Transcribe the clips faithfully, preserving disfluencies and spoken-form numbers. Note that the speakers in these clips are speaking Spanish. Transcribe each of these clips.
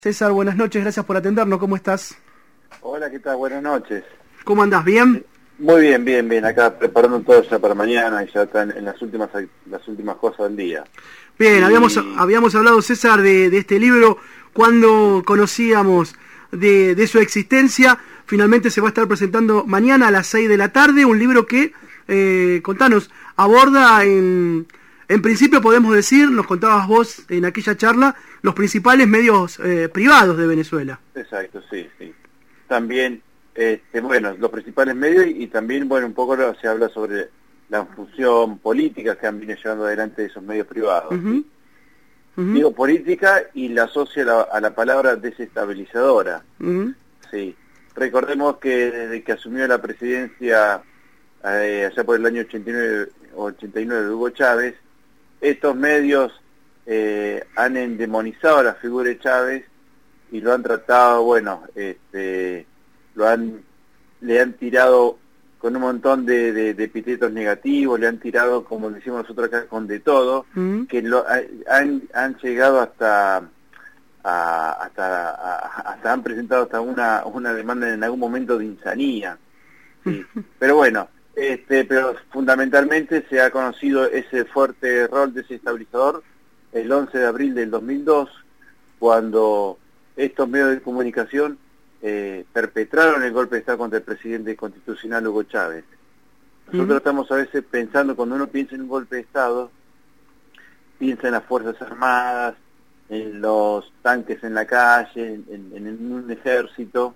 César, buenas noches, gracias por atendernos, ¿cómo estás? Hola, ¿qué tal? Buenas noches. ¿Cómo andás? ¿Bien? Muy bien, bien, bien, acá preparando todo ya para mañana y ya están en las últimas las últimas cosas del día. Bien, y... habíamos habíamos hablado, César, de, de este libro cuando conocíamos de, de su existencia. Finalmente se va a estar presentando mañana a las seis de la tarde, un libro que, eh, contanos, aborda en... En principio podemos decir, nos contabas vos en aquella charla, los principales medios eh, privados de Venezuela. Exacto, sí, sí. También, este, bueno, los principales medios y, y también, bueno, un poco se habla sobre la función política que han venido llevando adelante esos medios privados. Uh-huh. ¿Sí? Uh-huh. Digo política y la asocio a la, a la palabra desestabilizadora. Uh-huh. Sí. Recordemos que desde que asumió la presidencia eh, allá por el año ochenta y nueve, ochenta y nueve de Hugo Chávez, estos medios eh, han endemonizado la figura de Chávez y lo han tratado, bueno, este, lo han, le han tirado con un montón de, de, de epítetos negativos, le han tirado, como decimos nosotros acá, con de todo, mm. que lo, han, han llegado hasta, a, hasta, a, hasta han presentado hasta una, una demanda en algún momento de insanía. ¿Sí? Pero bueno, Este, pero fundamentalmente se ha conocido ese fuerte rol desestabilizador el once de abril del dos mil dos, cuando estos medios de comunicación eh, perpetraron el golpe de Estado contra el presidente constitucional Hugo Chávez. Nosotros uh-huh. estamos a veces pensando, cuando uno piensa en un golpe de Estado, piensa en las Fuerzas Armadas, en los tanques en la calle, en, en, en un ejército,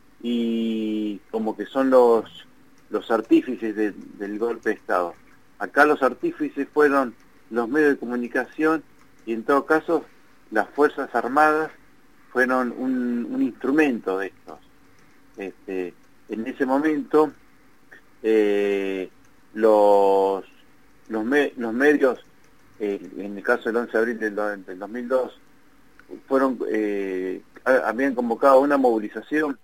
y como que son los los artífices de, del golpe de Estado. Acá los artífices fueron los medios de comunicación y en todo caso las Fuerzas Armadas fueron un, un instrumento de estos. Este, en ese momento eh, los, los, me, los medios, eh, en el caso del once de abril del, del dos mil dos, fueron eh, habían convocado una movilización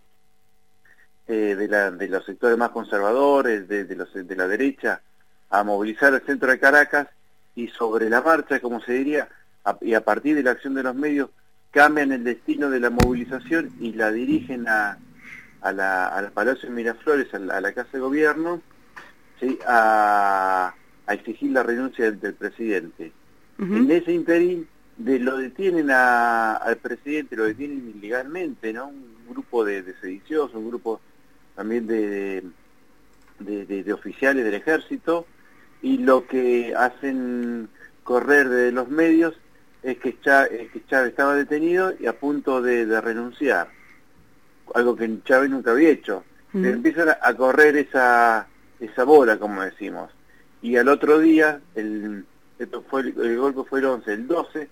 Eh, de, la, de los sectores más conservadores, de, de, los, de la derecha, a movilizar el centro de Caracas, y sobre la marcha, como se diría, a, y a partir de la acción de los medios, cambian el destino de la movilización y la dirigen a, a la, al Palacio de Miraflores, a la, a la Casa de Gobierno, ¿sí? a, a exigir la renuncia del, del presidente. Uh-huh. En ese interín de lo detienen a, al presidente, lo detienen ilegalmente, ¿no? Un grupo de, de sediciosos, un grupo también de de, de de oficiales del ejército, y lo que hacen correr de los medios es que Chávez, que Chávez estaba detenido y a punto de, de renunciar, algo que Chávez nunca había hecho. Mm. Empiezan a, a correr esa esa bola, como decimos, y al otro día, el, esto fue el, el golpe fue el once, el doce,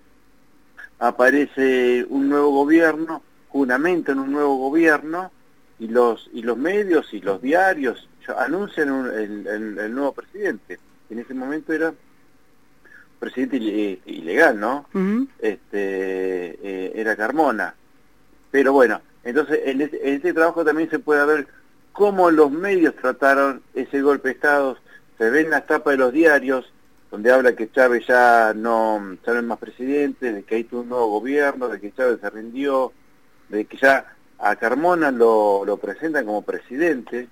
aparece un nuevo gobierno, juramentan un nuevo gobierno, y los y los medios y los diarios anuncian un, el, el, el nuevo presidente. En ese momento era presidente ilegal, ¿no? Uh-huh. Este eh, era Carmona. Pero bueno, entonces en este, en este trabajo también se puede ver cómo los medios trataron ese golpe de Estado. Se ven las tapas de los diarios donde habla que Chávez ya no, ya no es más presidente, de que hay un nuevo gobierno, de que Chávez se rindió, de que ya a Carmona lo, lo presentan como presidente,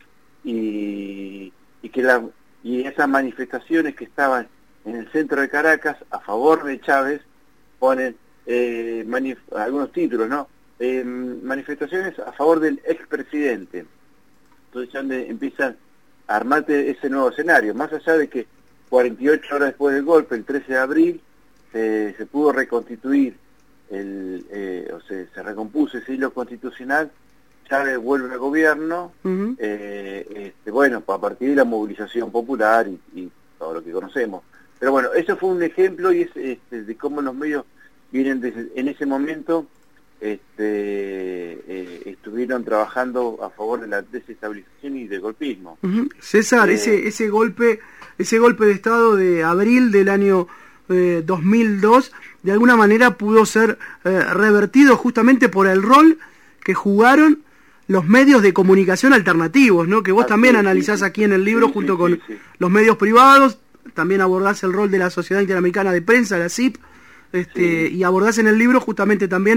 y, y que la, y esas manifestaciones que estaban en el centro de Caracas a favor de Chávez ponen eh, manif algunos títulos, ¿no? Eh, manifestaciones a favor del expresidente. Entonces ya empiezan a armarte ese nuevo escenario, más allá de que cuarenta y ocho horas después del golpe, el trece de abril, se, se pudo reconstituir el eh, o sea, se recompuso ese hilo constitucional, Chávez vuelve al gobierno, uh-huh. eh, este, bueno, a partir de la movilización popular y, y todo lo que conocemos. Pero bueno, eso fue un ejemplo y es este, de cómo los medios vienen desde, en ese momento este, eh, estuvieron trabajando a favor de la desestabilización y del golpismo. Uh-huh. César, eh, ese ese golpe ese golpe de Estado de abril del año eh, dos mil dos, de alguna manera pudo ser eh, revertido justamente por el rol que jugaron los medios de comunicación alternativos, ¿no? Que vos ah, también sí, analizás sí, aquí en el libro, sí, junto sí, con sí, sí. los medios privados, también abordás el rol de la Sociedad Interamericana de Prensa, la S I P, este, sí. y abordás en el libro justamente también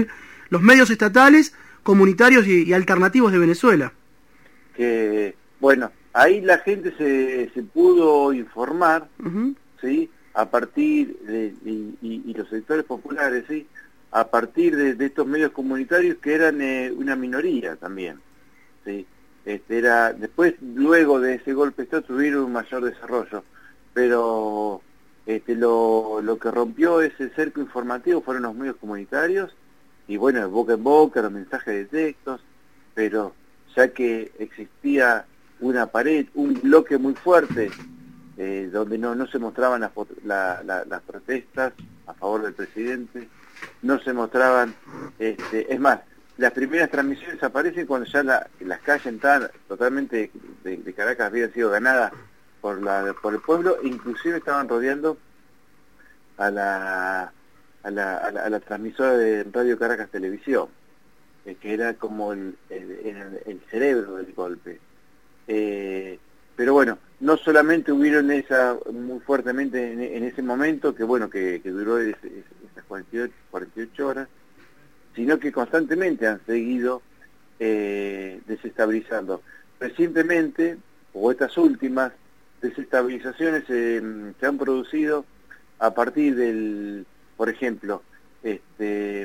los medios estatales, comunitarios y, y alternativos de Venezuela. Que, bueno, ahí la gente se, se pudo informar, Uh-huh. ¿sí? A partir de, y, y, y los sectores populares, ¿sí? A partir de, de estos medios comunitarios que eran eh, una minoría también, ¿sí? Este, era, después, luego de ese golpe de Estado, tuvieron un mayor desarrollo, pero este, lo, lo que rompió ese cerco informativo fueron los medios comunitarios, y bueno, de boca en boca, los mensajes de textos, pero ya que existía una pared, un bloque muy fuerte, eh, donde no, no se mostraban las, la, la, las protestas a favor del presidente, no se mostraban, este, es más, las primeras transmisiones aparecen cuando ya la, las calles estaban totalmente de, de Caracas habían sido ganadas por la por el pueblo, inclusive estaban rodeando a la a la, a la, a la transmisora de Radio Caracas Televisión, eh, que era como el, el, el, el cerebro del golpe. Eh, pero bueno, no solamente hubieron esa muy fuertemente en, en ese momento, que bueno, que, que duró ese, esas cuarenta y ocho horas, sino que constantemente han seguido eh, desestabilizando. Recientemente, o estas últimas desestabilizaciones eh, se han producido a partir del, por ejemplo, este,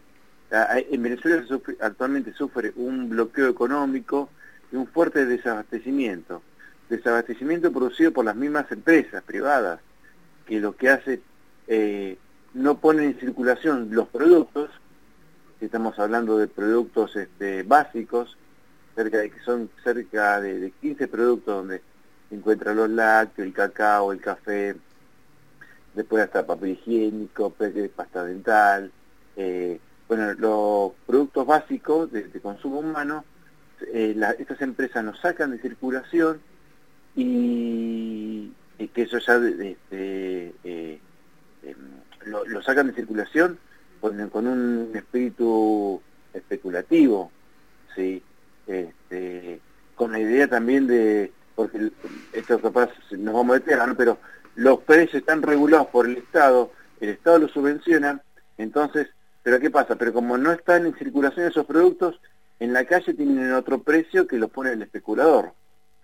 en Venezuela se sufre, actualmente sufre un bloqueo económico y un fuerte desabastecimiento. Desabastecimiento producido por las mismas empresas privadas, que lo que hace, eh, no ponen en circulación los productos. Estamos hablando de productos este, básicos, cerca de que son cerca de, de quince productos donde se encuentran los lácteos, el cacao, el café, después hasta papel higiénico, pasta dental, eh, bueno, los productos básicos de, de consumo humano, eh, la, estas empresas nos sacan de circulación y, y que eso ya de, de, de, eh, eh, lo, lo sacan de circulación Con, con un espíritu especulativo, ¿sí? Este, con la idea también de, porque esto capaz nos vamos a meter, ¿no? Pero los precios están regulados por el Estado, el Estado los subvenciona, entonces, ¿pero qué pasa? Pero como no están en circulación esos productos, en la calle tienen otro precio que los pone el especulador.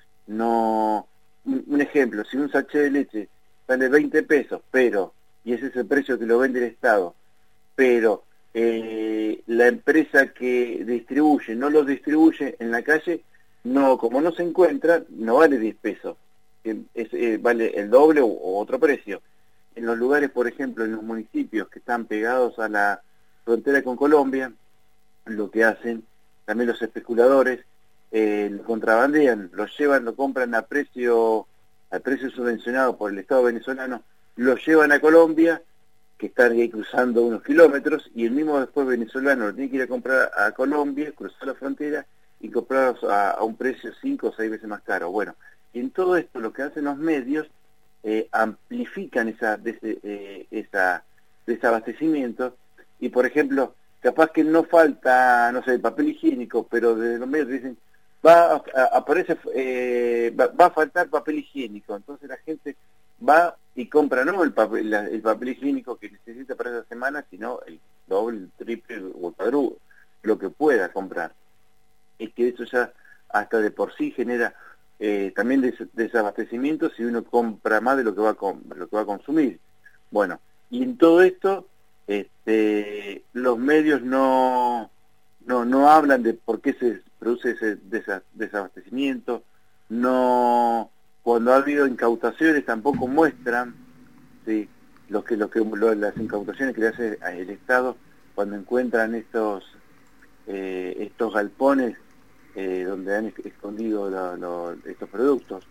No, un, un ejemplo, si un sachet de leche sale veinte pesos, pero, y ese es el precio que lo vende el Estado, pero eh, la empresa que distribuye no los distribuye en la calle, no, como no se encuentra, no vale diez pesos, es, eh, vale el doble o, o otro precio. En los lugares, por ejemplo, en los municipios que están pegados a la frontera con Colombia, lo que hacen también los especuladores, eh, lo contrabandean, lo llevan, lo compran a precio, al precio subvencionado por el Estado venezolano, lo llevan a Colombia, que están ahí cruzando unos kilómetros, y el mismo después venezolano lo tiene que ir a comprar a Colombia, cruzar la frontera y comprarlos a, a un precio cinco o seis veces más caro. Bueno, y en todo esto lo que hacen los medios, eh, amplifican esa, ese, eh, esa desabastecimiento, y por ejemplo, capaz que no falta, no sé, papel higiénico, pero desde los medios dicen, va a, a, aparece, eh, va, va a faltar papel higiénico, entonces la gente va y compra no el papel, la, el papel higiénico que necesita para esa semana, sino el doble, el triple o el cuádruple, lo que pueda comprar. Es que eso ya hasta de por sí genera eh, también des, desabastecimiento si uno compra más de lo que va a, com lo que va a consumir. Bueno, y en todo esto este, los medios no, no, no hablan de por qué se produce ese desa desabastecimiento, no... Cuando ha habido incautaciones tampoco muestran, ¿sí? Los que, los que, lo, las incautaciones que le hace el Estado cuando encuentran estos eh, estos galpones eh, donde han escondido lo, lo, estos productos.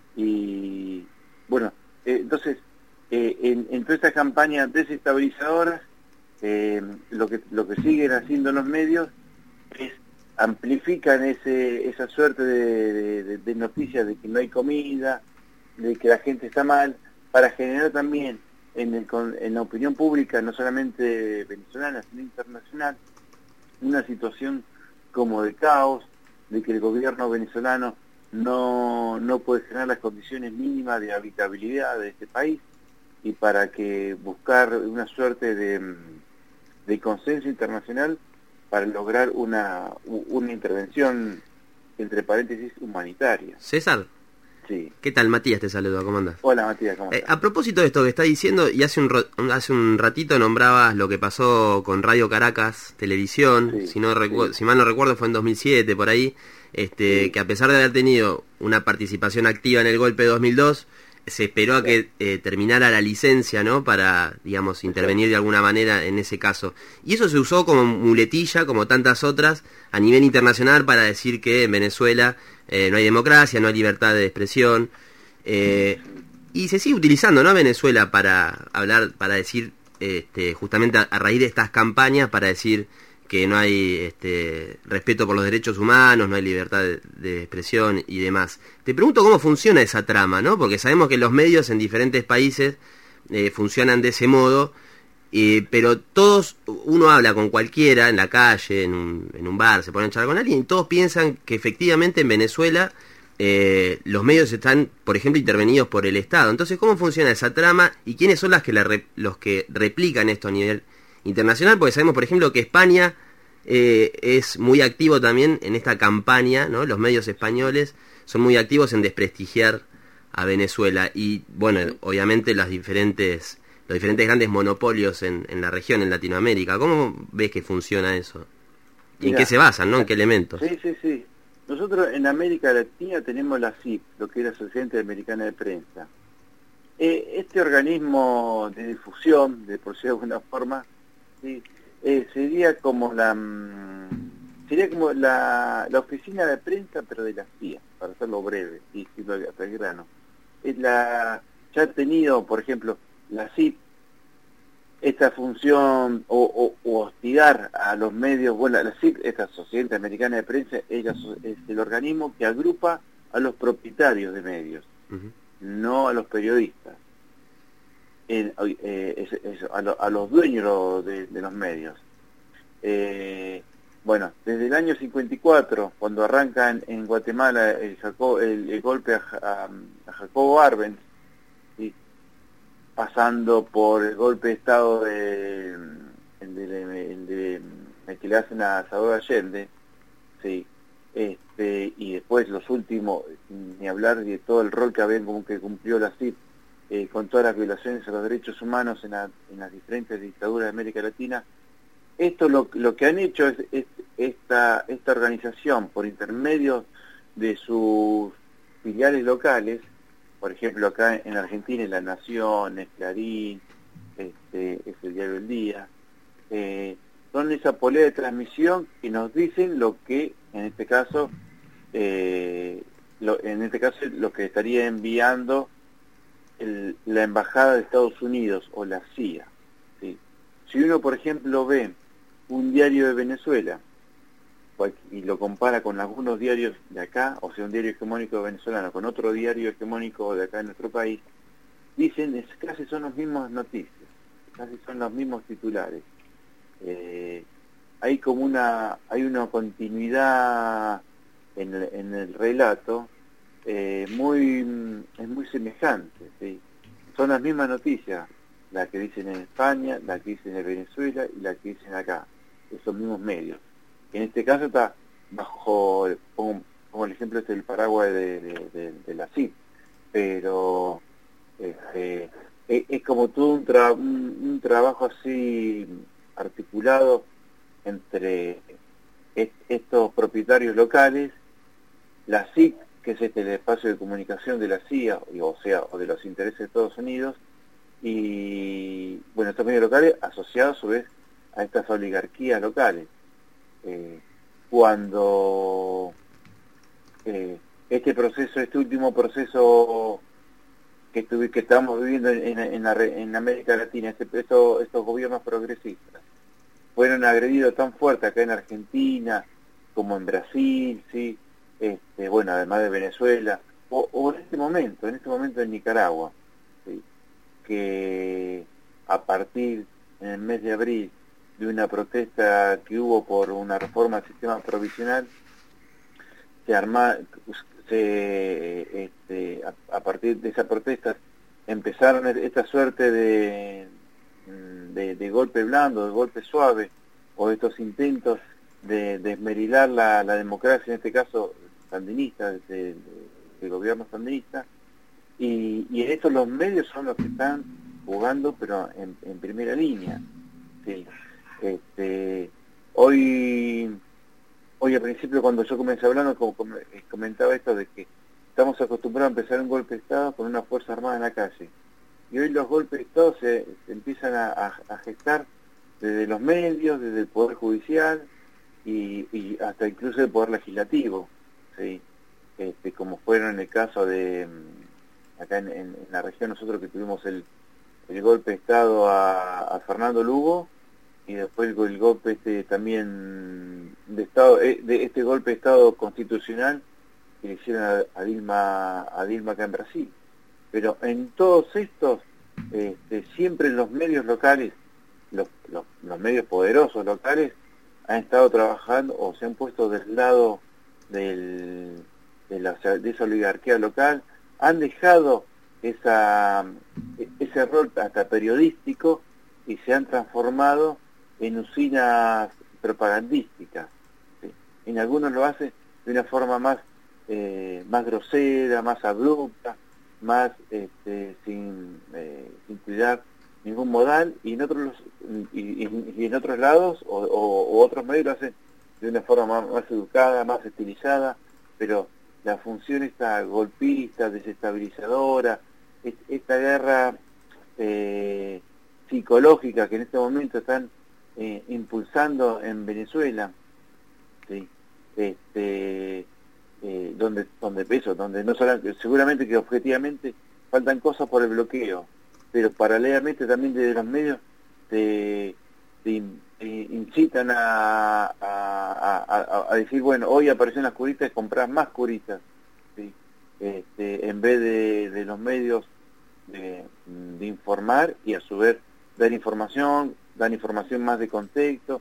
Y bueno, eh, entonces, eh, en, en toda esta campaña desestabilizadora, eh, lo que lo que siguen haciendo los medios es amplifican ese esa suerte de, de, de noticias de que no hay comida, de que la gente está mal, para generar también en, el, en la opinión pública, no solamente venezolana, sino internacional, una situación como de caos, de que el gobierno venezolano no, no puede generar las condiciones mínimas de habitabilidad de este país, y para que buscar una suerte de, de consenso internacional para lograr una, una intervención, entre paréntesis, humanitaria. César. Sí. ¿Qué tal? Matías te saluda, ¿cómo andás? Hola Matías, ¿cómo Eh, estás? a propósito de esto que está diciendo, y hace un, ro- hace un ratito nombrabas lo que pasó con Radio Caracas Televisión, Sí, si no recu- sí. si mal no recuerdo fue en dos mil siete, por ahí, este Sí. que a pesar de haber tenido una participación activa en el golpe de dos mil dos, se esperó a que eh, terminara la licencia, ¿no? Para, digamos, intervenir de alguna manera en ese caso. Y eso se usó como muletilla, como tantas otras, a nivel internacional para decir que en Venezuela eh, no hay democracia, no hay libertad de expresión. Eh, y se sigue utilizando, ¿no? Venezuela para hablar, para decir, este, justamente a, a raíz de estas campañas, para decir que no hay este, respeto por los derechos humanos, no hay libertad de, de expresión y demás. Te pregunto cómo funciona esa trama, ¿no? Porque sabemos que los medios en diferentes países eh, funcionan de ese modo, eh, pero todos, uno habla con cualquiera en la calle, en un, en un bar, se pone a charlar con alguien, y todos piensan que efectivamente en Venezuela eh, los medios están, por ejemplo, intervenidos por el Estado. Entonces, ¿cómo funciona esa trama y quiénes son las que la re, los que replican esto a nivel internacional? Porque sabemos, por ejemplo, que España eh, es muy activo también en esta campaña, ¿no? Los medios españoles son muy activos en desprestigiar a Venezuela y, bueno, obviamente las diferentes los diferentes grandes monopolios en, en la región, en Latinoamérica. ¿Cómo ves que funciona eso? ¿Y en qué se basan, no? ¿En qué elementos? Sí, sí, sí. Nosotros en América Latina tenemos la C I P, lo que es la Sociedad Interamericana de Prensa. Eh, este organismo de difusión, de por decirlo de alguna forma, ¿sí? eh, sería como la mm, sería como la, la oficina de prensa, pero de la C I A, para hacerlo breve y decirlo hasta el grano. Es la, ya ha tenido, por ejemplo, la C I P, esta función o, o, o hostigar a los medios. Bueno, la C I P, esta Sociedad Interamericana de Prensa, es, la, es el organismo que agrupa a los propietarios de medios, uh-huh. no a los periodistas, en, eh, es, es, a, lo, a los dueños de, de los medios. Eh, bueno, desde el año cincuenta y cuatro, cuando arranca en, en Guatemala el, Jacob, el, el golpe a, a, a Jacobo Arbenz, ¿sí? pasando por el golpe de Estado de, el de, el de, el que le hacen a Salvador Allende, sí, este, y después los últimos, ni hablar de todo el rol que habían como que cumplió la C I P eh, con todas las violaciones a los derechos humanos en, la, en las diferentes dictaduras de América Latina. Esto lo, lo que han hecho es, es esta, esta organización, por intermedio de sus filiales locales, por ejemplo acá en Argentina es La Nación, es Clarín, este, es el Diario del Día, eh, son esa polea de transmisión que nos dicen lo que en este caso eh, lo, en este caso lo que estaría enviando el, la Embajada de Estados Unidos o la C I A, ¿sí? Si uno por ejemplo ve un diario de Venezuela y lo compara con algunos diarios de acá, o sea, un diario hegemónico venezolano con otro diario hegemónico de acá en nuestro país, dicen, es, casi son las mismas noticias, casi son los mismos titulares. Eh, hay como una, hay una continuidad en el, en el relato, eh, muy, es muy semejante, ¿sí? Son las mismas noticias, la que dicen en España, la que dicen en Venezuela y la que dicen acá, esos mismos medios. En este caso está bajo, como, como el ejemplo este del paraguas de, de, de, de la C I P, pero este, es, es como todo un, tra un, un trabajo así articulado entre est estos propietarios locales, la C I P, que es este el espacio de comunicación de la C I A, o sea, o de los intereses de Estados Unidos, y bueno, estos medios locales asociados a su vez a estas oligarquías locales. Eh, cuando eh, este proceso, este último proceso que, tuve, que estamos viviendo en, en, la, en América Latina, este, estos, estos gobiernos progresistas, fueron agredidos tan fuerte acá en Argentina como en Brasil, sí, este, bueno, además de Venezuela, o, o en este momento, en este momento en Nicaragua, ¿sí? Que a partir en el mes de abril de una protesta que hubo por una reforma al sistema provisional, se arma, se, este, a, a partir de esa protesta empezaron esta suerte de, de, de golpe blando, de golpe suave, o estos intentos de, de esmerilar la, la democracia, en este caso sandinista, del de, gobierno sandinista, y, y en esto los medios son los que están jugando, pero en, en primera línea. Sí. Este, hoy, hoy al principio cuando yo comencé hablando, como comentaba esto de que estamos acostumbrados a empezar un golpe de Estado con una fuerza armada en la calle, y hoy los golpes de Estado se, se empiezan a, a, a gestar desde los medios, desde el Poder Judicial y, y hasta incluso el Poder Legislativo, ¿sí? Este, como fueron en el caso de acá en, en, en la región nosotros que tuvimos el, el golpe de Estado a, a Fernando Lugo, y después el, el golpe este también de Estado, de este golpe de Estado constitucional que le hicieron a, a Dilma a Dilma acá en Brasil. Pero en todos estos, este, siempre los medios locales, los, los, los medios poderosos locales, han estado trabajando o se han puesto del lado del, de, la, de esa oligarquía local, han dejado esa, ese rol hasta periodístico y se han transformado en usinas propagandísticas, ¿sí? En algunos lo hacen de una forma más, eh, más grosera, más abrupta, más este, sin, eh, sin cuidar ningún modal, y en otros y, y, y en otros lados o, o, o otros medios lo hacen de una forma más, más educada, más estilizada, pero la función esta golpista, desestabilizadora, es, esta guerra eh, psicológica que en este momento están eh, impulsando en Venezuela, ¿sí? este eh, donde donde peso, donde no solamente, seguramente que objetivamente faltan cosas por el bloqueo, pero paralelamente también desde los medios te, te, te incitan a, a, a, a decir, bueno, hoy aparecen las curitas, comprar más curitas, ¿sí? este, en vez de, de los medios de, de informar y a su vez dar información, dar información más de contexto,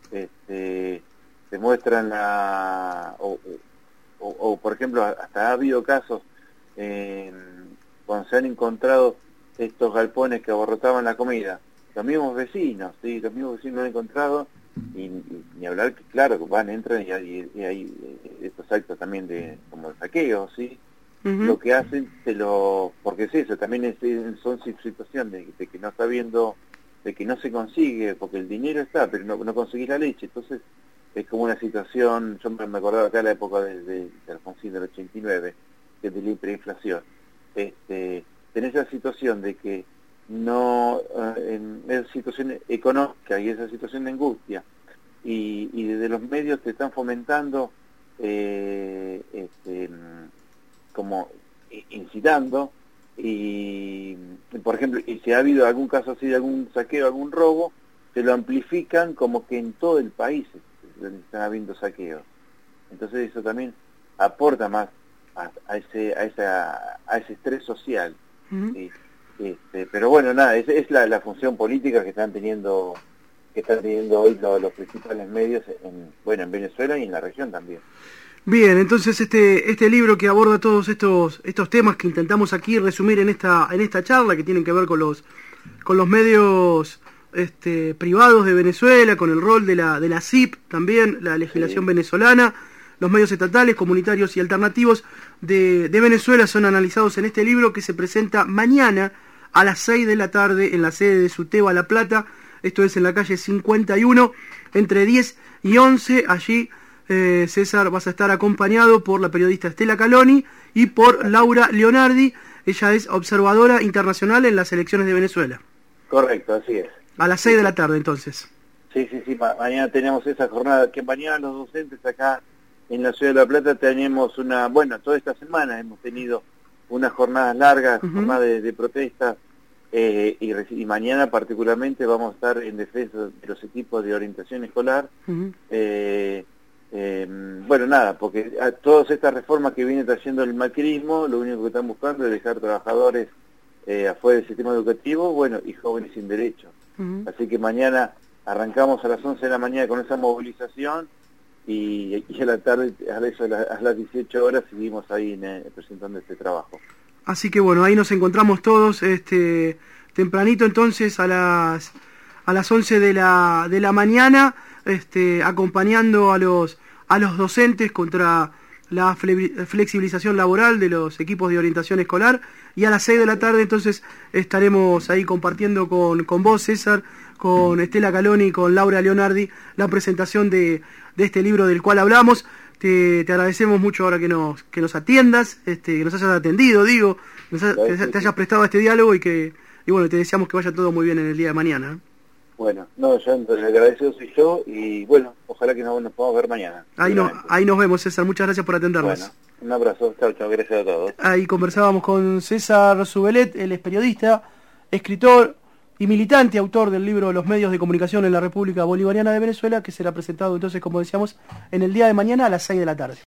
este, te muestran la... O, o, o por ejemplo, hasta ha habido casos eh, cuando se han encontrado estos galpones que abarrotaban la comida, los mismos vecinos, ¿sí? Los mismos vecinos lo han encontrado, y, y ni hablar que claro, que van, entran y hay, y hay estos actos también de como de saqueo, ¿sí? Uh-huh. Lo que hacen, se lo, porque es eso, también es, son situaciones de, de que no está viendo, de que no se consigue, porque el dinero está, pero no, no conseguís la leche, entonces es como una situación, yo me acordaba acá de la época de, de, de Alfonsín del ochenta y nueve, que es de la hiperinflación, este, tenés esa situación de que no, eh, en esa situación económica y esa situación de angustia, y, y desde los medios te están fomentando, eh, este, como incitando, y por ejemplo, y si ha habido algún caso así de algún saqueo, algún robo, se lo amplifican como que en todo el país están habiendo saqueos. Entonces eso también aporta más a, a ese a esa a ese estrés social. Uh-huh. ¿Sí? Este, pero bueno, nada, es, es la, la función política que están teniendo que están teniendo hoy los, los principales medios en, bueno, en Venezuela y en la región también. Bien, entonces este este libro que aborda todos estos estos temas que intentamos aquí resumir en esta en esta charla, que tienen que ver con los con los medios este privados de Venezuela, con el rol de la de la C I P también, la legislación sí. venezolana, los medios estatales, comunitarios y alternativos de, de Venezuela son analizados en este libro que se presenta mañana a las seis de la tarde en la sede de Suteba La Plata. Esto es en la calle cincuenta y uno, entre diez y once. Allí, eh, César, vas a estar acompañado por la periodista Estela Caloni y por Laura Leonardi. Ella es observadora internacional en las elecciones de Venezuela. Correcto, así es. A las seis de la tarde, entonces. Sí, sí, sí. Ma- mañana tenemos esa jornada, que mañana los docentes acá en la ciudad de La Plata tenemos una... Bueno, toda esta semana hemos tenido unas jornadas largas, uh-huh. jornadas de, de protesta, eh, y, y mañana particularmente vamos a estar en defensa de los equipos de orientación escolar. Uh-huh. eh, eh, bueno, nada, porque a todas estas reformas que viene trayendo el macrismo, lo único que están buscando es dejar trabajadores eh, afuera del sistema educativo, bueno, y jóvenes sin derechos. Uh-huh. Así que mañana arrancamos a las once de la mañana con esa movilización, y, y a la tarde, a, eso, a las dieciocho horas, seguimos ahí en, eh, presentando este trabajo. Así que bueno, ahí nos encontramos todos este tempranito entonces a las a las once de la de la mañana. este, acompañando a los, a los docentes contra la flexibilización laboral de los equipos de orientación escolar, y a las seis de la tarde entonces estaremos ahí compartiendo con, con vos, César, con Estela Caloni y con Laura Leonardi la presentación de, de este libro del cual hablamos. Te, te agradecemos mucho ahora que nos, que nos atiendas, este, que nos hayas atendido, digo, nos ha, te, te hayas prestado a este diálogo y que y bueno, te deseamos que vaya todo muy bien en el día de mañana. Bueno, no, yo entonces el agradecido soy yo y bueno, ojalá que nos, nos podamos ver mañana. Ahí, no, ahí nos vemos, César, muchas gracias por atendernos. Bueno, un abrazo, chao, chao, gracias a todos. Ahí conversábamos con César Subelet, él es periodista, escritor y militante, autor del libro Los medios de comunicación en la República Bolivariana de Venezuela, que será presentado entonces, como decíamos, en el día de mañana a las seis de la tarde.